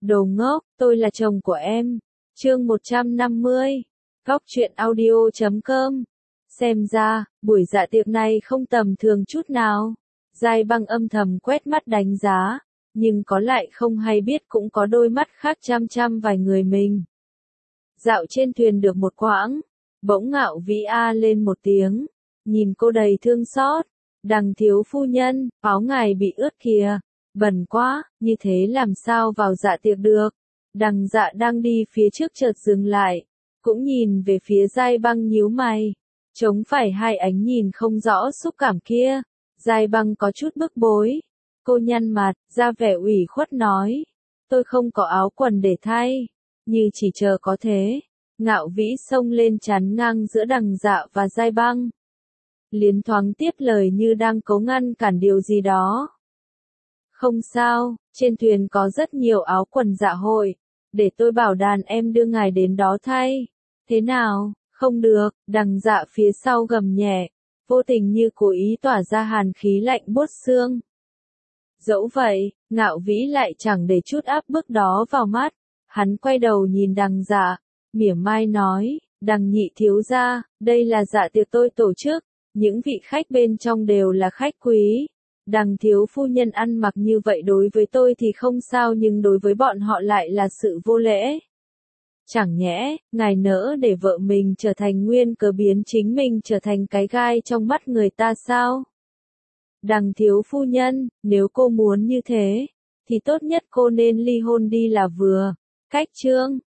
Đồ ngốc, tôi là chồng của em. Chương 150. Góc truyện audio.com. Xem ra, buổi dạ tiệc này không tầm thường chút nào. Giai Băng âm thầm quét mắt đánh giá, nhưng có lại không hay biết cũng có đôi mắt khác chăm chăm vài người mình. Dạo trên thuyền được một quãng, bỗng Ngạo Vĩ a lên một tiếng, nhìn cô đầy thương xót. Đằng thiếu phu nhân, áo ngài bị ướt kìa, bẩn quá, như thế làm sao vào dạ tiệc được. Đằng dạ đang đi phía trước chợt dừng lại, cũng nhìn về phía Giai Băng nhíu mày, chống phải hai ánh nhìn không rõ xúc cảm kia. Giai Băng có chút bức bối, cô nhăn mặt, ra vẻ ủy khuất nói, tôi không có áo quần để thay, như chỉ chờ có thế. Ngạo Vĩ xông lên chắn ngang giữa đằng dạ và Giai Băng, liến thoáng tiếp lời như đang cố ngăn cản điều gì đó. Không sao, trên thuyền có rất nhiều áo quần dạ hội, để tôi bảo đàn em đưa ngài đến đó thay. Thế nào, không được, đằng dạ phía sau gầm nhẹ, vô tình như cố ý tỏa ra hàn khí lạnh buốt xương. Dẫu vậy, Ngạo Vĩ lại chẳng để chút áp bức đó vào mắt, hắn quay đầu nhìn đằng dạ, mỉa mai nói, đằng nhị thiếu gia, đây là dạ tiệc tôi tổ chức, những vị khách bên trong đều là khách quý. Đằng thiếu phu nhân ăn mặc như vậy đối với tôi thì không sao, nhưng đối với bọn họ lại là sự vô lễ. Chẳng nhẽ, ngài nỡ để vợ mình trở thành nguyên cớ biến chính mình trở thành cái gai trong mắt người ta sao? Đằng thiếu phu nhân, nếu cô muốn như thế, thì tốt nhất cô nên ly hôn đi là vừa. Cách chương